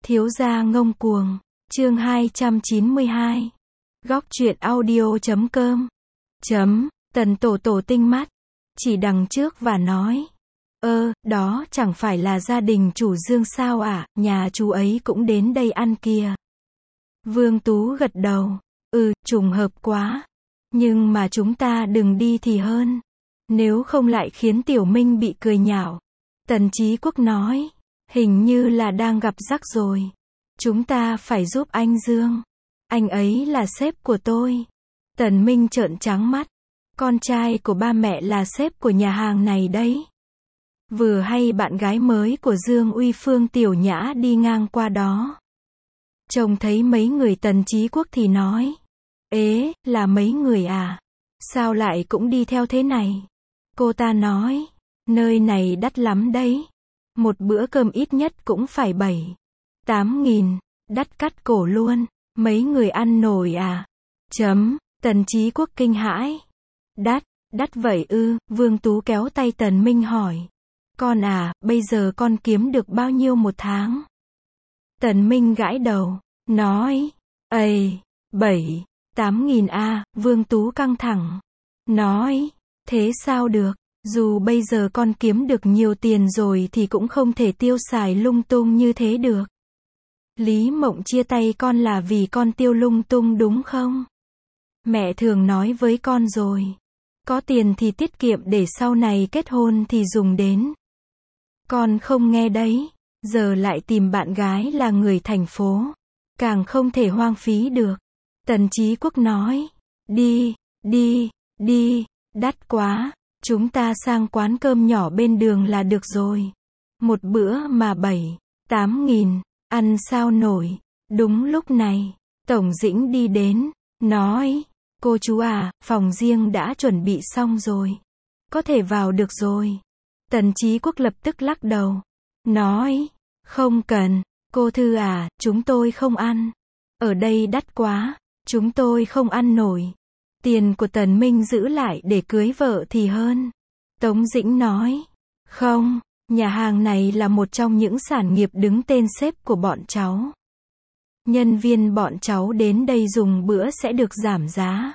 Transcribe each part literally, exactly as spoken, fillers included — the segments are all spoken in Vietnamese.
Thiếu gia ngông cuồng, chương hai trăm chín mươi hai. Góc truyện audio chấm com. Chấm, Tần Tổ Tổ tinh mắt, chỉ đằng trước và nói. Ơ, đó chẳng phải là gia đình chủ Dương sao ạ, à? Nhà chú ấy cũng đến đây ăn kìa. Vương Tú gật đầu. Ừ, trùng hợp quá. Nhưng mà chúng ta đừng đi thì hơn. Nếu không lại khiến Tiểu Minh bị cười nhạo. Tần Chí Quốc nói. Hình như là đang gặp rắc rồi. Chúng ta phải giúp anh Dương. Anh ấy là sếp của tôi. Tần Minh trợn trắng mắt. Con trai của ba mẹ là sếp của nhà hàng này đấy. Vừa hay bạn gái mới của Dương Uy Phương Tiểu Nhã đi ngang qua đó. Trông thấy mấy người Tần Chí Quốc thì nói. Ế, là mấy người à? Sao lại cũng đi theo thế này? Cô ta nói. Nơi này đắt lắm đấy. Một bữa cơm ít nhất cũng phải bảy, tám nghìn, đắt cắt cổ luôn. Mấy người ăn nổi à? Chấm, Tần Chí Quốc kinh hãi. Đắt, đắt vậy ư? Vương Tú kéo tay Tần Minh hỏi. Con à, bây giờ con kiếm được bao nhiêu một tháng? Tần Minh gãi đầu, nói. Ây, bảy, tám nghìn a, Vương Tú căng thẳng. Nói, thế sao được? Dù bây giờ con kiếm được nhiều tiền rồi thì cũng không thể tiêu xài lung tung như thế được. Lý Mộng chia tay con là vì con tiêu lung tung đúng không? Mẹ thường nói với con rồi. Có tiền thì tiết kiệm để sau này kết hôn thì dùng đến. Con không nghe đấy. Giờ lại tìm bạn gái là người thành phố. Càng không thể hoang phí được. Tần Chí Quốc nói. Đi, đi, đi, đắt quá. Chúng ta sang quán cơm nhỏ bên đường là được rồi. Một bữa mà bảy, tám nghìn, ăn sao nổi. Đúng lúc này, Tổng Dĩnh đi đến, nói, cô chú à, phòng riêng đã chuẩn bị xong rồi. Có thể vào được rồi. Tần Chí Quốc lập tức lắc đầu, nói, không cần, cô Thư à, chúng tôi không ăn. Ở đây đắt quá, chúng tôi không ăn nổi. Tiền của Tần Minh giữ lại để cưới vợ thì hơn. Tống Dĩnh nói. Không, nhà hàng này là một trong những sản nghiệp đứng tên sếp của bọn cháu. Nhân viên bọn cháu đến đây dùng bữa sẽ được giảm giá.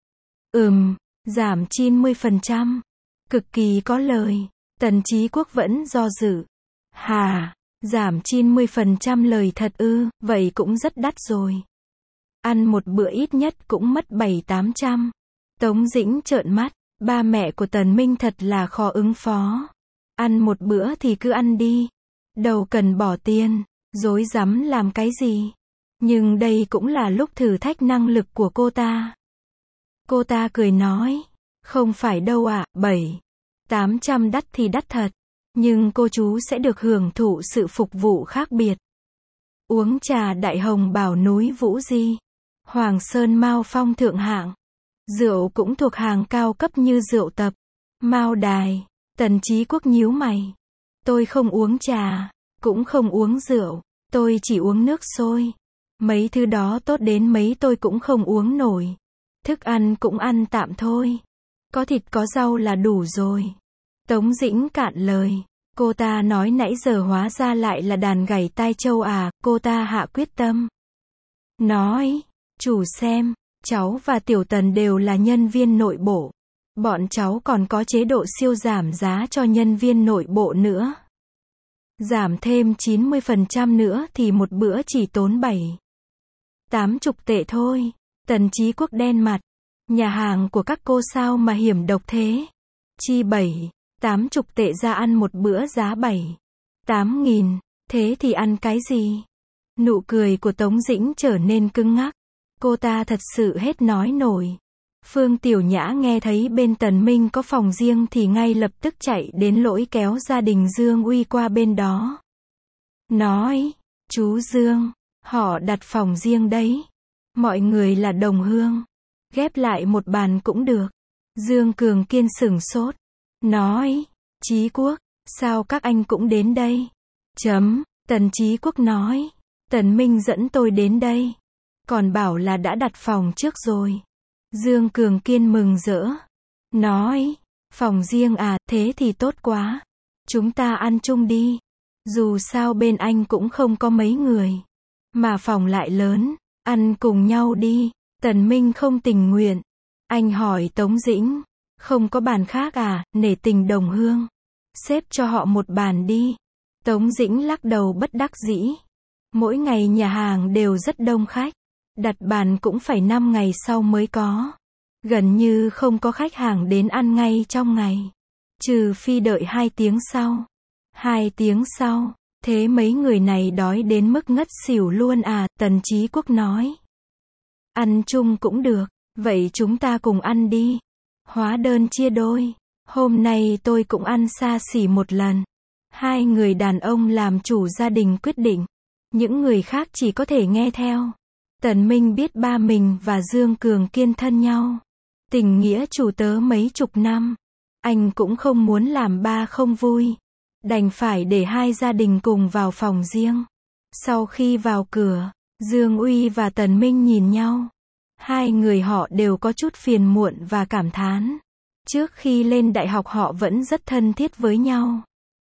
Ừm, giảm chín mươi phần trăm. Cực kỳ có lời. Tần Chí Quốc vẫn do dự. Hà, giảm chín mươi phần trăm lời thật ư, vậy cũng rất đắt rồi. Ăn một bữa ít nhất cũng mất bảy tám trăm. Tống Dĩnh trợn mắt, ba mẹ của Tần Minh thật là khó ứng phó. Ăn một bữa thì cứ ăn đi. Đâu cần bỏ tiền, rối rắm làm cái gì. Nhưng đây cũng là lúc thử thách năng lực của cô ta. Cô ta cười nói, không phải đâu ạ, bảy, tám trăm đắt thì đắt thật. Nhưng cô chú sẽ được hưởng thụ sự phục vụ khác biệt. Uống trà Đại Hồng Bảo núi Vũ Di. Hoàng Sơn Mao Phong thượng hạng. Rượu cũng thuộc hàng cao cấp như rượu tập. Mao Đài. Tần Chí Quốc nhíu mày. Tôi không uống trà, cũng không uống rượu, tôi chỉ uống nước sôi. Mấy thứ đó tốt đến mấy tôi cũng không uống nổi. Thức ăn cũng ăn tạm thôi. Có thịt có rau là đủ rồi. Tống Dĩnh cạn lời. Cô ta nói nãy giờ hóa ra lại là đàn gảy tai châu à, cô ta hạ quyết tâm. Nói. Chủ xem, cháu và Tiểu Tần đều là nhân viên nội bộ. Bọn cháu còn có chế độ siêu giảm giá cho nhân viên nội bộ nữa. Giảm thêm chín mươi phần trăm nữa thì một bữa chỉ tốn bảy, tám chục tệ thôi. Tần Chí Quốc đen mặt. Nhà hàng của các cô sao mà hiểm độc thế? Chi bảy, tám chục tệ ra ăn một bữa giá bảy, tám nghìn. Thế thì ăn cái gì? Nụ cười của Tống Dĩnh trở nên cứng ngắc. Cô ta thật sự hết nói nổi. Phương Tiểu Nhã nghe thấy bên Tần Minh có phòng riêng thì ngay lập tức chạy đến lỗi kéo gia đình Dương Uy qua bên đó. Nói, chú Dương, họ đặt phòng riêng đấy. Mọi người là đồng hương. Ghép lại một bàn cũng được. Dương Cường Kiên sửng sốt. Nói, Chí Quốc, sao các anh cũng đến đây? Chấm, Tần Chí Quốc nói. Tần Minh dẫn tôi đến đây. Còn bảo là đã đặt phòng trước rồi. Dương Cường Kiên mừng rỡ. Nói, phòng riêng à, thế thì tốt quá. Chúng ta ăn chung đi. Dù sao bên anh cũng không có mấy người. Mà phòng lại lớn, ăn cùng nhau đi. Tần Minh không tình nguyện. Anh hỏi Tống Dĩnh, không có bàn khác à, nể tình đồng hương. Xếp cho họ một bàn đi. Tống Dĩnh lắc đầu bất đắc dĩ. Mỗi ngày nhà hàng đều rất đông khách. Đặt bàn cũng phải năm ngày sau mới có. Gần như không có khách hàng đến ăn ngay trong ngày. Trừ phi đợi hai tiếng sau. Hai tiếng sau, thế mấy người này đói đến mức ngất xỉu luôn à, Tần Chí Quốc nói. Ăn chung cũng được, vậy chúng ta cùng ăn đi. Hóa đơn chia đôi. Hôm nay tôi cũng ăn xa xỉ một lần. Hai người đàn ông làm chủ gia đình quyết định. Những người khác chỉ có thể nghe theo. Tần Minh biết ba mình và Dương Cường Kiên thân nhau. Tình nghĩa chủ tớ mấy chục năm. Anh cũng không muốn làm ba không vui. Đành phải để hai gia đình cùng vào phòng riêng. Sau khi vào cửa, Dương Uy và Tần Minh nhìn nhau. Hai người họ đều có chút phiền muộn và cảm thán. Trước khi lên đại học họ vẫn rất thân thiết với nhau.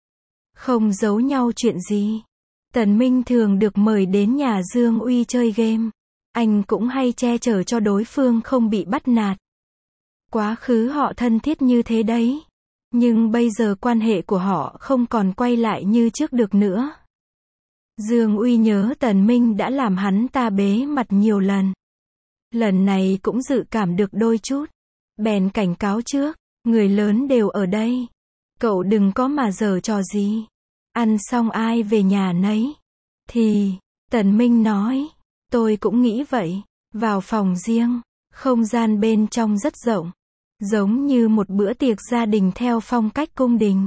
Không giấu nhau chuyện gì. Tần Minh thường được mời đến nhà Dương Uy chơi game. Anh cũng hay che chở cho đối phương không bị bắt nạt. Quá khứ họ thân thiết như thế đấy. Nhưng bây giờ quan hệ của họ không còn quay lại như trước được nữa. Dương Uy nhớ Tần Minh đã làm hắn ta bế mặt nhiều lần. Lần này cũng dự cảm được đôi chút. Bèn cảnh cáo trước, người lớn đều ở đây. Cậu đừng có mà giở trò gì. Ăn xong ai về nhà nấy. Thì, Tần Minh nói, tôi cũng nghĩ vậy. Vào phòng riêng, không gian bên trong rất rộng. Giống như một bữa tiệc gia đình theo phong cách cung đình.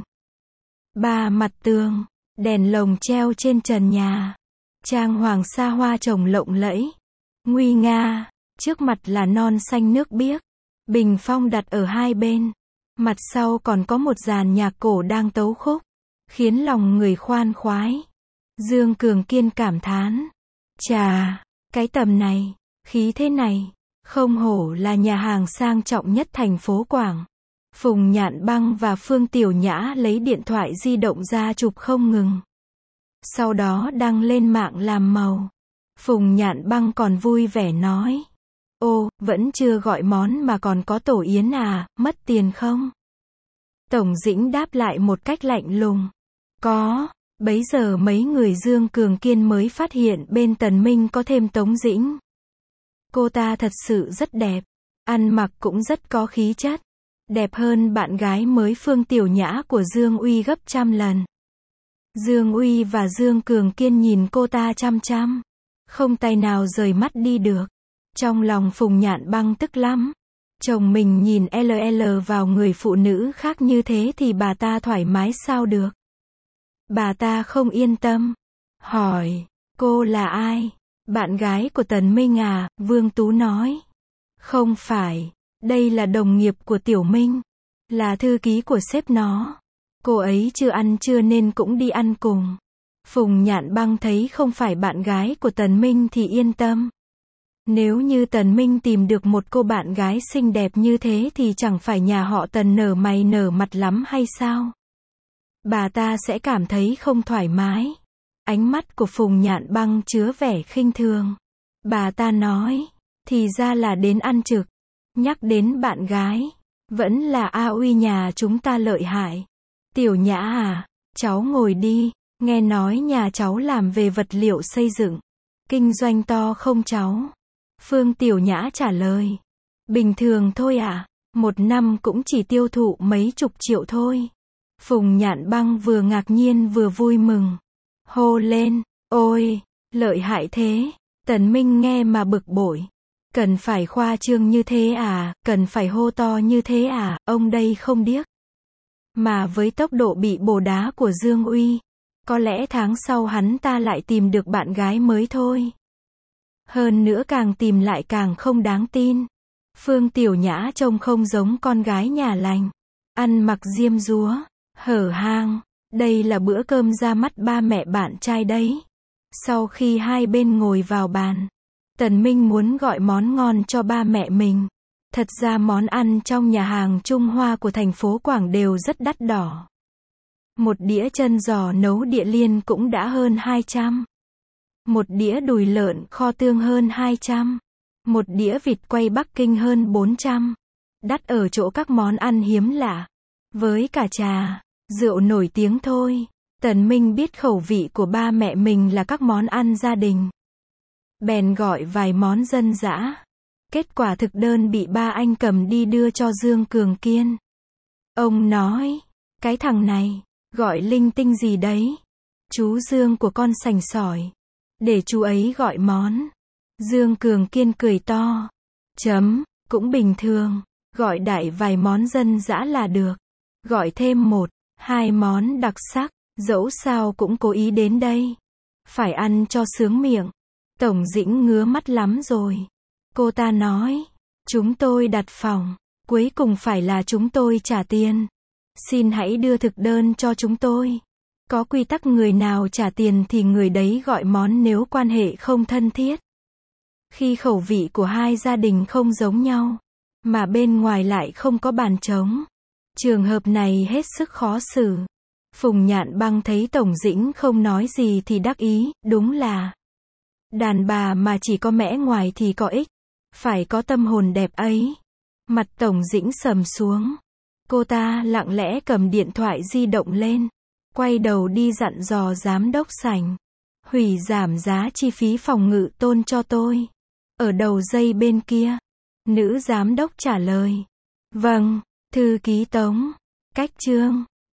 Ba mặt tường, đèn lồng treo trên trần nhà. Trang hoàng xa hoa trồng lộng lẫy. Nguy nga, trước mặt là non xanh nước biếc. Bình phong đặt ở hai bên. Mặt sau còn có một dàn nhạc cổ đang tấu khúc. Khiến lòng người khoan khoái. Dương Cường Kiên cảm thán. Chà, cái tầm này, khí thế này. Không hổ là nhà hàng sang trọng nhất thành phố Quảng. Phùng Nhạn Băng và Phương Tiểu Nhã lấy điện thoại di động ra chụp không ngừng. Sau đó đăng lên mạng làm màu. Phùng Nhạn Băng còn vui vẻ nói. Ô, vẫn chưa gọi món mà còn có tổ yến à, mất tiền không? Tổng Dĩnh đáp lại một cách lạnh lùng. Có, bấy giờ mấy người Dương Cường Kiên mới phát hiện bên Tần Minh có thêm Tống Dĩnh. Cô ta thật sự rất đẹp. Ăn mặc cũng rất có khí chất. Đẹp hơn bạn gái mới Phương Tiểu Nhã của Dương Uy gấp trăm lần. Dương Uy và Dương Cường Kiên nhìn cô ta chăm chăm. Không tay nào rời mắt đi được. Trong lòng Phùng Nhạn Băng tức lắm. Chồng mình nhìn lờ lờ vào người phụ nữ khác như thế thì bà ta thoải mái sao được. Bà ta không yên tâm. Hỏi, cô là ai? Bạn gái của Tần Minh à, Vương Tú nói. Không phải, đây là đồng nghiệp của Tiểu Minh. Là thư ký của sếp nó. Cô ấy chưa ăn trưa nên cũng đi ăn cùng. Phùng Nhạn Băng thấy không phải bạn gái của Tần Minh thì yên tâm. Nếu như Tần Minh tìm được một cô bạn gái xinh đẹp như thế thì chẳng phải nhà họ Tần nở mày nở mặt lắm hay sao? Bà ta sẽ cảm thấy không thoải mái. Ánh mắt của Phùng Nhạn Băng chứa vẻ khinh thường. Bà ta nói, thì ra là đến ăn trực. Nhắc đến bạn gái, vẫn là A Uy nhà chúng ta lợi hại. Tiểu Nhã à, cháu ngồi đi, nghe nói nhà cháu làm về vật liệu xây dựng. Kinh doanh to không cháu? Phương Tiểu Nhã trả lời. Bình thường thôi ạ, à, một năm cũng chỉ tiêu thụ mấy chục triệu thôi. Phùng Nhạn Băng vừa ngạc nhiên vừa vui mừng. Hô lên, ôi, lợi hại thế. Tần Minh nghe mà bực bội. Cần phải khoa trương như thế à, cần phải hô to như thế à, ông đây không điếc. Mà với tốc độ bị bổ đá của Dương Uy, có lẽ tháng sau hắn ta lại tìm được bạn gái mới thôi. Hơn nữa càng tìm lại càng không đáng tin. Phương Tiểu Nhã trông không giống con gái nhà lành. Ăn mặc diêm dúa, hở hang. Đây là bữa cơm ra mắt ba mẹ bạn trai đấy. Sau khi hai bên ngồi vào bàn, Tần Minh muốn gọi món ngon cho ba mẹ mình. Thật ra món ăn trong nhà hàng Trung Hoa của thành phố Quảng đều rất đắt đỏ. Một đĩa chân giò nấu địa liên cũng đã hơn hai trăm. Một đĩa đùi lợn kho tương hơn hai trăm. Một đĩa vịt quay Bắc Kinh hơn bốn trăm. Đắt ở chỗ các món ăn hiếm lạ. Với cả trà, rượu nổi tiếng thôi. Tần Minh biết khẩu vị của ba mẹ mình là các món ăn gia đình. Bèn gọi vài món dân dã. Kết quả thực đơn bị ba anh cầm đi đưa cho Dương Cường Kiên. Ông nói, cái thằng này, gọi linh tinh gì đấy? Chú Dương của con sành sỏi. Để chú ấy gọi món. Dương Cường Kiên cười to. Chấm, cũng bình thường. Gọi đại vài món dân dã là được. Gọi thêm một, hai món đặc sắc. Dẫu sao cũng cố ý đến đây. Phải ăn cho sướng miệng. Tổng Dĩnh ngứa mắt lắm rồi. Cô ta nói, chúng tôi đặt phòng. Cuối cùng phải là chúng tôi trả tiền. Xin hãy đưa thực đơn cho chúng tôi. Có quy tắc người nào trả tiền thì người đấy gọi món nếu quan hệ không thân thiết. Khi khẩu vị của hai gia đình không giống nhau, mà bên ngoài lại không có bàn trống. Trường hợp này hết sức khó xử. Phùng Nhạn Băng thấy Tổng Dĩnh không nói gì thì đắc ý, đúng là đàn bà mà chỉ có mẽ ngoài thì có ích. Phải có tâm hồn đẹp ấy. Mặt Tổng Dĩnh sầm xuống. Cô ta lặng lẽ cầm điện thoại di động lên. Quay đầu đi dặn dò giám đốc sảnh. Hủy giảm giá chi phí phòng ngự tôn cho tôi. Ở đầu dây bên kia. Nữ giám đốc trả lời. Vâng, thư ký Tống. Cách chương.